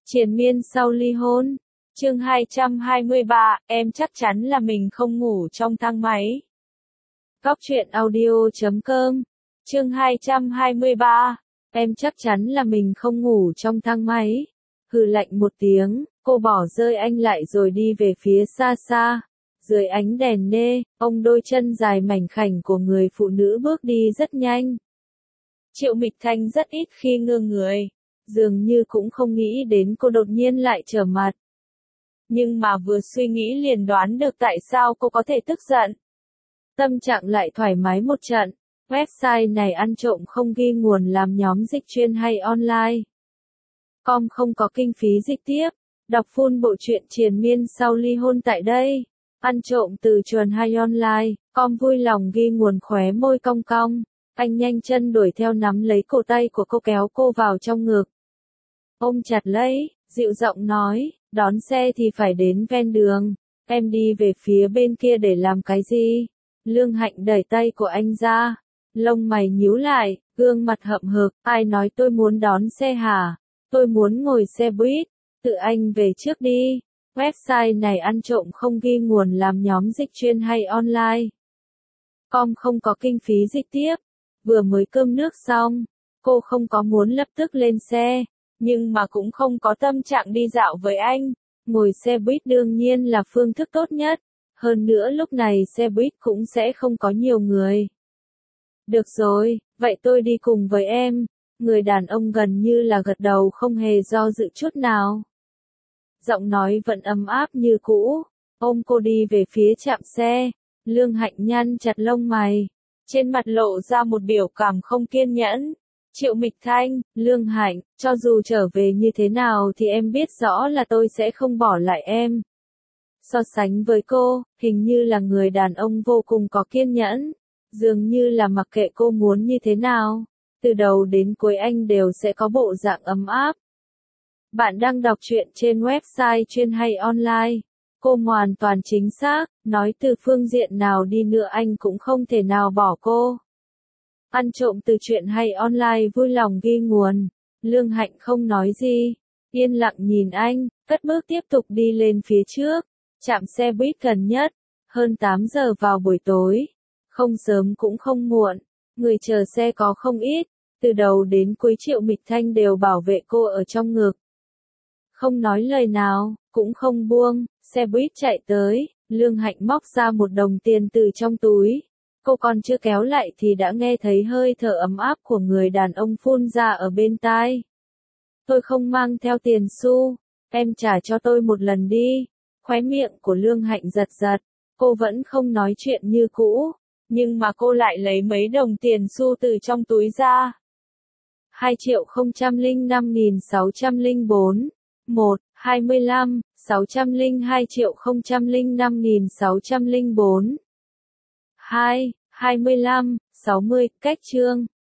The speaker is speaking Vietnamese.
Triền miên sau ly hôn. Chương 223, em chắc chắn là mình không ngủ trong thang máy. Góc truyện audio.com. Chương 223, em chắc chắn là mình không ngủ trong thang máy. Hừ lạnh một tiếng, cô bỏ rơi anh lại rồi đi về phía xa xa. Dưới ánh đèn nê, ông đôi chân dài mảnh khảnh của người phụ nữ bước đi rất nhanh. Triệu Mịch Thanh rất ít khi ngơ người, dường như cũng không nghĩ đến cô đột nhiên lại trở mặt. Nhưng mà vừa suy nghĩ liền đoán được tại sao cô có thể tức giận. Tâm trạng lại thoải mái một trận. Website này ăn trộm không ghi nguồn làm nhóm dịch chuyên hay online. Com không có kinh phí dịch tiếp. Đọc full bộ truyện triền miên sau ly hôn tại đây. Ăn trộm từ chuồn hay online. Com vui lòng ghi nguồn khóe môi cong cong. Anh nhanh chân đuổi theo nắm lấy cổ tay của cô kéo cô vào trong ngực. Ôm chặt lấy, dịu giọng nói, đón xe thì phải đến ven đường. Em đi về phía bên kia để làm cái gì? Lương Hạnh đẩy tay của anh ra. Lông mày nhíu lại, gương mặt hậm hực. Ai nói tôi muốn đón xe hả? Tôi muốn ngồi xe buýt. Tự anh về trước đi. Website này ăn trộm không ghi nguồn làm nhóm dịch chuyên hay online. Com không có kinh phí dịch tiếp. Vừa mới cơm nước xong, cô không có muốn lập tức lên xe, nhưng mà cũng không có tâm trạng đi dạo với anh. Ngồi xe buýt đương nhiên là phương thức tốt nhất. Hơn nữa lúc này xe buýt cũng sẽ không có nhiều người. Được rồi, vậy tôi đi cùng với em. Người đàn ông gần như là gật đầu không hề do dự chút nào. Giọng nói vẫn ấm áp như cũ. Ôm cô đi về phía trạm xe. Lương Hạnh nhăn chặt lông mày. Trên mặt lộ ra một biểu cảm không kiên nhẫn. Triệu Mịch Thanh, Lương Hạnh, cho dù trở về như thế nào thì em biết rõ là tôi sẽ không bỏ lại em. So sánh với cô, hình như là người đàn ông vô cùng có kiên nhẫn. Dường như là mặc kệ cô muốn như thế nào, từ đầu đến cuối anh đều sẽ có bộ dạng ấm áp. Bạn đang đọc truyện trên website chuyên hay online. Cô hoàn toàn chính xác, nói từ phương diện nào đi nữa anh cũng không thể nào bỏ cô. Ăn trộm từ truyện hay online vui lòng ghi nguồn. Lương Hạnh không nói gì, yên lặng nhìn anh, cất bước tiếp tục đi lên phía trước. Trạm xe buýt gần nhất, hơn 8 giờ vào buổi tối. Không sớm cũng không muộn, người chờ xe có không ít. Từ đầu đến cuối Triệu Mịch Thanh đều bảo vệ cô ở trong ngực. Không nói lời nào, cũng không buông, xe buýt chạy tới, Lương Hạnh móc ra một đồng tiền từ trong túi. Cô còn chưa kéo lại thì đã nghe thấy hơi thở ấm áp của người đàn ông phun ra ở bên tai. Tôi không mang theo tiền xu, em trả cho tôi một lần đi. Khóe miệng của Lương Hạnh giật giật, cô vẫn không nói chuyện như cũ, nhưng mà cô lại lấy mấy đồng tiền xu từ trong túi ra. 2.005.604 1, 25, 602.005.604 2, 25, 60, cách chương.